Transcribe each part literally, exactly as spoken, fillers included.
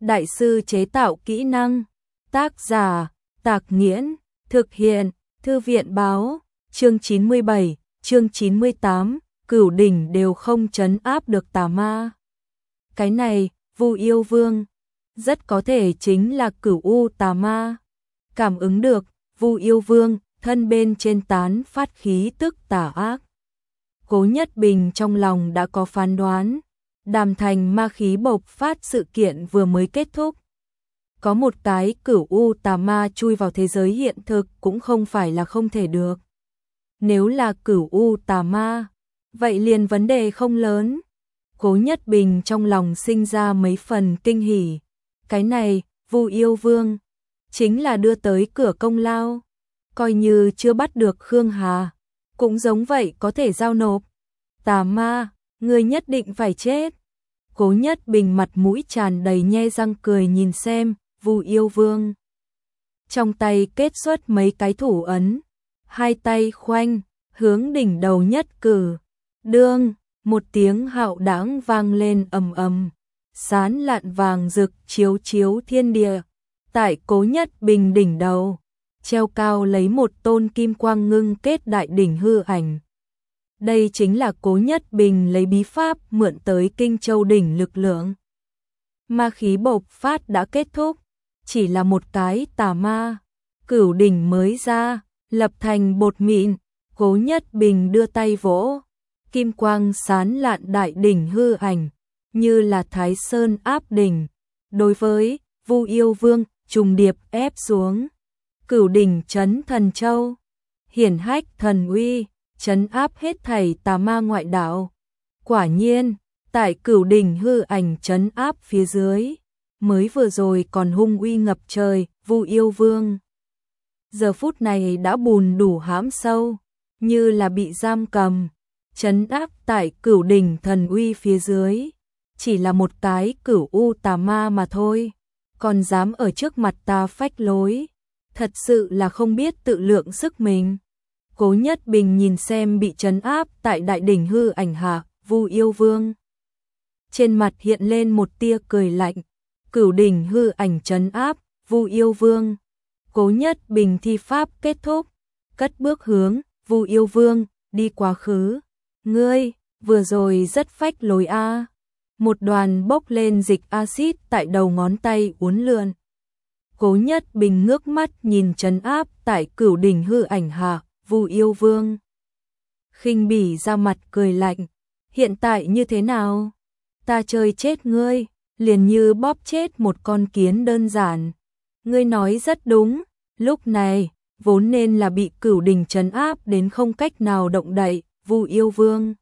đại sư chế tạo kỹ năng. Tác giả, Tạc Nghiễn, thực hiện, Thư viện báo, chương chín mươi bảy, chương chín mươi tám, cửu đỉnh đều không trấn áp được tà ma. Cái này, Vu Yêu Vương, rất có thể chính là Cửu U tà ma. Cảm ứng được, Vu Yêu Vương, thân bên trên tán phát khí tức tà ác. Cố Nhất Bình trong lòng đã có phán đoán, Đàm Thành ma khí bộc phát sự kiện vừa mới kết thúc. Có một cái Cửu U tà ma chui vào thế giới hiện thực cũng không phải là không thể được. Nếu là Cửu U tà ma, vậy liền vấn đề không lớn. Cố Nhất Bình trong lòng sinh ra mấy phần kinh hỉ. Cái này, Vu Yêu Vương, chính là đưa tới cửa công lao. Coi như chưa bắt được Khương Hà, cũng giống vậy có thể giao nộp. Tà ma, người nhất định phải chết. Cố Nhất Bình mặt mũi tràn đầy nhe răng cười nhìn xem, Vu Yêu Vương. Trong tay kết xuất mấy cái thủ ấn, hai tay khoanh, hướng đỉnh đầu nhất cử. Đương, một tiếng hạo đãng vang lên ầm ầm, sán lạn vàng rực chiếu chiếu thiên địa. Tại Cố Nhất Bình đỉnh đầu, treo cao lấy một tôn kim quang ngưng kết đại đỉnh hư ảnh. Đây chính là Cố Nhất Bình lấy bí pháp mượn tới Kinh Châu đỉnh lực lượng. Ma khí bộc phát đã kết thúc, chỉ là một cái tà ma. Cửu đỉnh mới ra, lập thành bột mịn. Cố Nhất Bình đưa tay vỗ, kim quang sán lạn đại đỉnh hư ảnh, như là Thái Sơn áp đỉnh. Đối với Vu Yêu Vương, trùng điệp ép xuống. Cửu đỉnh trấn thần châu, hiển hách thần uy, trấn áp hết thảy tà ma ngoại đạo. Quả nhiên, tại cửu đỉnh hư ảnh trấn áp phía dưới, mới vừa rồi còn hung uy ngập trời, Vu Yêu Vương. Giờ phút này đã bùn đủ hãm sâu, như là bị giam cầm, trấn áp tại cửu đỉnh thần uy phía dưới. Chỉ là một cái Cửu U tà ma mà thôi, còn dám ở trước mặt ta phách lối, thật sự là không biết tự lượng sức mình. Cố Nhất Bình nhìn xem bị trấn áp tại đại đỉnh hư ảnh hạ, Vu Yêu Vương. Trên mặt hiện lên một tia cười lạnh, cửu đỉnh hư ảnh trấn áp, Vu Yêu Vương. Cố Nhất Bình thi pháp kết thúc, cất bước hướng, Vu Yêu Vương, đi quá khứ. Ngươi, vừa rồi rất phách lối a. Một đoàn bốc lên dịch axit tại đầu ngón tay uốn lượn. Cố Nhất Bình ngước mắt nhìn trấn áp tại cửu đỉnh hư ảnh hạ, Vu Yêu Vương. Khinh bỉ ra mặt cười lạnh, hiện tại như thế nào? Ta chơi chết ngươi, liền như bóp chết một con kiến đơn giản. Ngươi nói rất đúng, lúc này, vốn nên là bị cửu đỉnh trấn áp đến không cách nào động đậy, Vu Yêu Vương.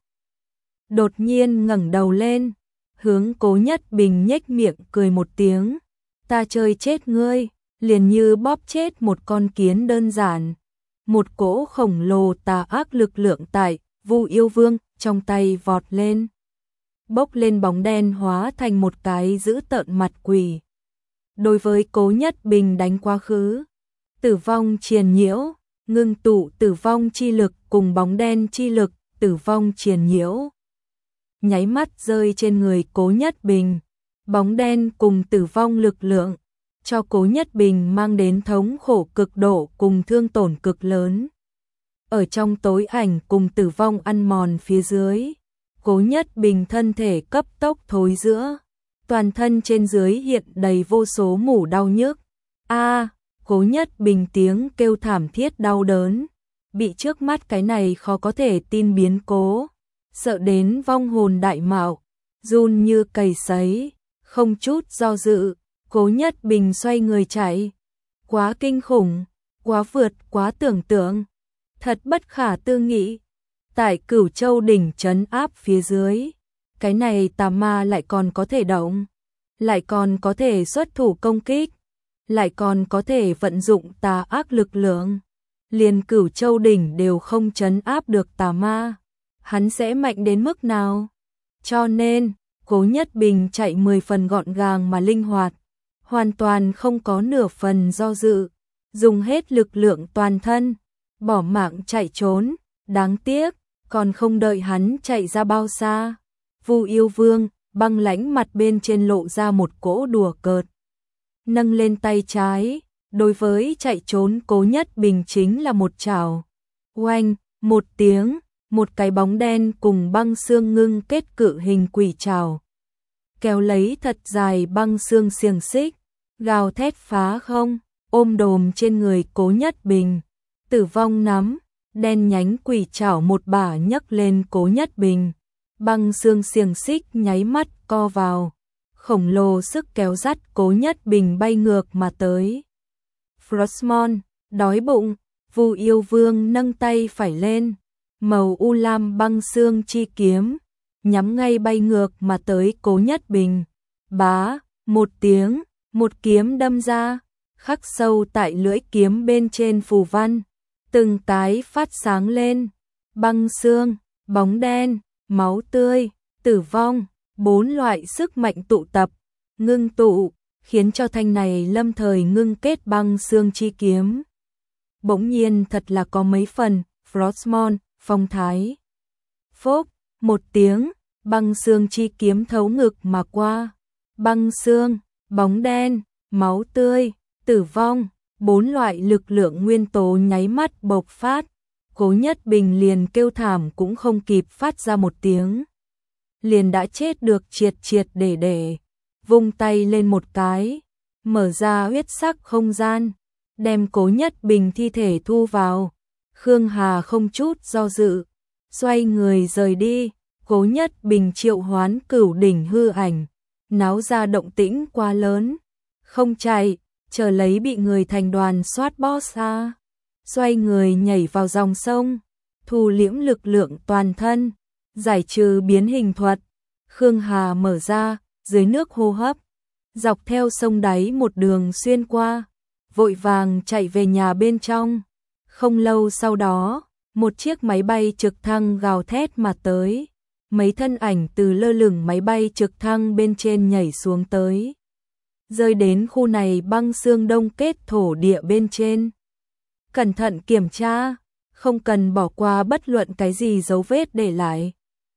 Đột nhiên ngẩng đầu lên, hướng Cố Nhất Bình nhếch miệng cười một tiếng. Ta chơi chết ngươi, liền như bóp chết một con kiến đơn giản. Một cỗ khổng lồ tà ác lực lượng tại Vu Yêu Vương trong tay vọt lên. Bốc lên bóng đen hóa thành một cái dữ tợn mặt quỷ. Đối với Cố Nhất Bình đánh quá khứ, tử vong triền nhiễu, ngưng tụ tử vong chi lực cùng bóng đen chi lực, tử vong triền nhiễu. Nháy mắt rơi trên người Cố Nhất Bình, bóng đen cùng tử vong lực lượng, cho Cố Nhất Bình mang đến thống khổ cực độ cùng thương tổn cực lớn. Ở trong tối ảnh cùng tử vong ăn mòn phía dưới, Cố Nhất Bình thân thể cấp tốc thối rữa, toàn thân trên dưới hiện đầy vô số mủ đau nhức. A, Cố Nhất Bình tiếng kêu thảm thiết đau đớn, bị trước mắt cái này khó có thể tin biến cố, sợ đến vong hồn đại mạo, run như cầy sấy, không chút do dự, Cố Nhất Bình xoay người chạy. Quá kinh khủng, quá vượt quá tưởng tượng, thật bất khả tư nghị. Tại Cửu Châu đỉnh trấn áp phía dưới, cái này tà ma lại còn có thể động, lại còn có thể xuất thủ công kích, lại còn có thể vận dụng tà ác lực lượng. Liền Cửu Châu đỉnh đều không trấn áp được tà ma, hắn sẽ mạnh đến mức nào? Cho nên, Cố Nhất Bình chạy mười phần gọn gàng mà linh hoạt, hoàn toàn không có nửa phần do dự, dùng hết lực lượng toàn thân, bỏ mạng chạy trốn. Đáng tiếc, còn không đợi hắn chạy ra bao xa, Vu Yêu Vương băng lãnh mặt bên trên lộ ra một cỗ đùa cợt. Nâng lên tay trái, đối với chạy trốn Cố Nhất Bình chính là một chảo. Oanh, một tiếng, một cái bóng đen cùng băng xương ngưng kết cự hình quỷ trảo. Kéo lấy thật dài băng xương xiềng xích, gào thét phá không, ôm đồm trên người Cố Nhất Bình. Tử vong nắm, đen nhánh quỷ trảo một bả nhấc lên Cố Nhất Bình. Băng xương xiềng xích nháy mắt co vào, khổng lồ sức kéo dắt Cố Nhất Bình bay ngược mà tới. Frostmourne, đói bụng, Vu Yêu Vương nâng tay phải lên, màu u lam băng xương chi kiếm, nhắm ngay bay ngược mà tới Cố Nhất Bình. Bá, một tiếng, một kiếm đâm ra, khắc sâu tại lưỡi kiếm bên trên phù văn, từng cái phát sáng lên, băng xương, bóng đen, máu tươi, tử vong, bốn loại sức mạnh tụ tập, ngưng tụ, khiến cho thanh này lâm thời ngưng kết băng xương chi kiếm. Bỗng nhiên thật là có mấy phần, Frostmourne, phong thái. Phốc, một tiếng, băng xương chi kiếm thấu ngực mà qua. Băng xương, bóng đen, máu tươi, tử vong, bốn loại lực lượng nguyên tố nháy mắt bộc phát. Cố Nhất Bình liền kêu thảm cũng không kịp phát ra một tiếng. Liền đã chết được triệt triệt để để. Vung tay lên một cái, mở ra huyết sắc không gian, đem Cố Nhất Bình thi thể thu vào. Khương Hà không chút do dự, xoay người rời đi. Cố Nhất Bình triệu hoán cửu đỉnh hư ảnh, náo ra động tĩnh quá lớn, không chạy, chờ lấy bị người thành đoàn soát boss ra. Xoay người nhảy vào dòng sông, thu liễm lực lượng toàn thân, giải trừ biến hình thuật. Khương Hà mở ra, dưới nước hô hấp, dọc theo sông đáy một đường xuyên qua, vội vàng chạy về nhà bên trong. Không lâu sau đó, một chiếc máy bay trực thăng gào thét mà tới, mấy thân ảnh từ lơ lửng máy bay trực thăng bên trên nhảy xuống tới, rơi đến khu này băng xương đông kết thổ địa bên trên. Cẩn thận kiểm tra, không cần bỏ qua bất luận cái gì dấu vết để lại.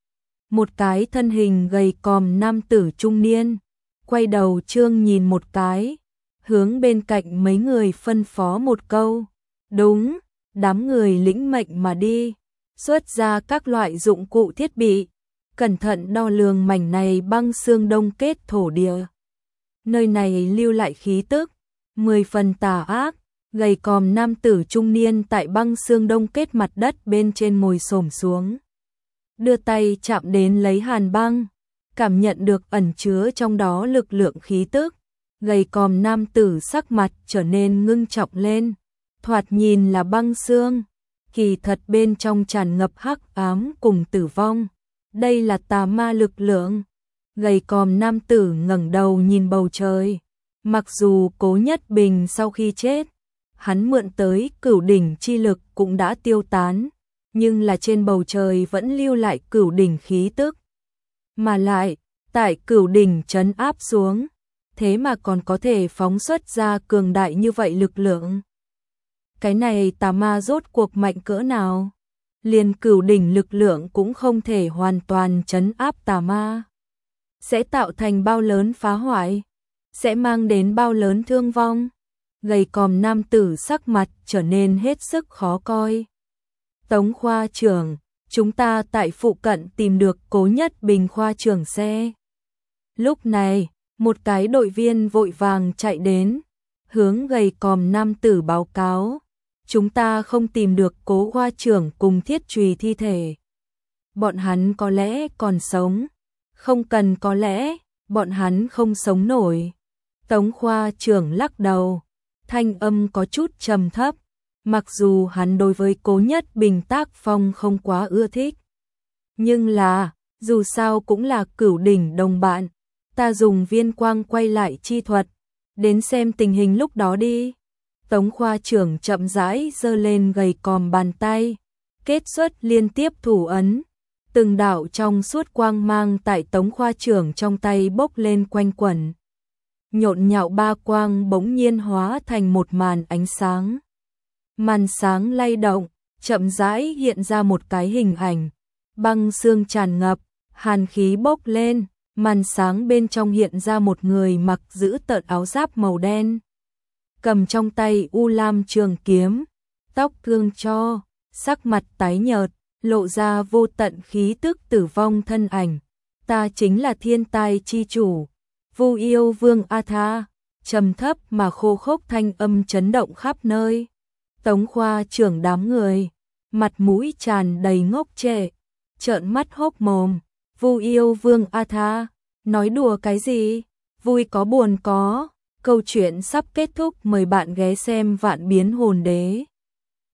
Một cái thân hình gầy còm nam tử trung niên, quay đầu trương nhìn một cái, hướng bên cạnh mấy người phân phó một câu. Đúng, đám người lĩnh mệnh mà đi, xuất ra các loại dụng cụ thiết bị, cẩn thận đo lường mảnh này băng xương đông kết thổ địa. Nơi này lưu lại khí tức, mười phần tà ác. Gầy còm nam tử trung niên tại băng xương đông kết mặt đất bên trên ngồi xổm xuống, đưa tay chạm đến lấy hàn băng, cảm nhận được ẩn chứa trong đó lực lượng khí tức. Gầy còm nam tử sắc mặt trở nên ngưng trọng lên, thoạt nhìn là băng xương, kỳ thật bên trong tràn ngập hắc ám cùng tử vong. Đây là tà ma lực lượng. Gầy còm nam tử ngẩng đầu nhìn bầu trời, mặc dù Cố Nhất Bình sau khi chết, hắn mượn tới cửu đỉnh chi lực cũng đã tiêu tán, nhưng là trên bầu trời vẫn lưu lại cửu đỉnh khí tức. Mà lại, tại cửu đỉnh trấn áp xuống, thế mà còn có thể phóng xuất ra cường đại như vậy lực lượng. Cái này tà ma rốt cuộc mạnh cỡ nào? Liền cửu đỉnh lực lượng cũng không thể hoàn toàn trấn áp tà ma. Sẽ tạo thành bao lớn phá hoại? Sẽ mang đến bao lớn thương vong? Gầy còm nam tử sắc mặt trở nên hết sức khó coi. Tống khoa trưởng, chúng ta tại phụ cận tìm được Cố Nhất Bình khoa trưởng xe. Lúc này, một cái đội viên vội vàng chạy đến, hướng gầy còm nam tử báo cáo. Chúng ta không tìm được Cố khoa trưởng cùng Thiết Trùy thi thể. Bọn hắn có lẽ còn sống. Không cần có lẽ, bọn hắn không sống nổi. Tống khoa trưởng lắc đầu, thanh âm có chút trầm thấp, mặc dù hắn đối với Cố Nhất Bình tác phong không quá ưa thích. Nhưng là, dù sao cũng là cửu đỉnh đồng bạn, ta dùng viên quang quay lại chi thuật, đến xem tình hình lúc đó đi. Tống khoa trưởng chậm rãi giơ lên gầy còm bàn tay, kết xuất liên tiếp thủ ấn. Từng đạo trong suốt quang mang tại Tống khoa trưởng trong tay bốc lên quanh quẩn. Nhộn nhạo ba quang bỗng nhiên hóa thành một màn ánh sáng. Màn sáng lay động, chậm rãi hiện ra một cái hình ảnh. Băng xương tràn ngập, hàn khí bốc lên, Màn sáng bên trong hiện ra một người mặc giữ tợn áo giáp màu đen, cầm trong tay u lam trường kiếm, tóc cương tro, sắc mặt tái nhợt, lộ ra vô tận khí tức tử vong thân ảnh. Ta chính là thiên tai chi chủ, Vu Yêu Vương A Tha. Trầm thấp mà khô khốc thanh âm chấn động khắp nơi. Tống Khoa trưởng đám người, mặt mũi tràn đầy ngốc trệ, trợn mắt hốc mồm. Vu Yêu Vương A Tha, nói đùa cái gì? Vui có buồn có. Câu chuyện sắp kết thúc, mời bạn ghé xem Vạn Biến Hồn Đế.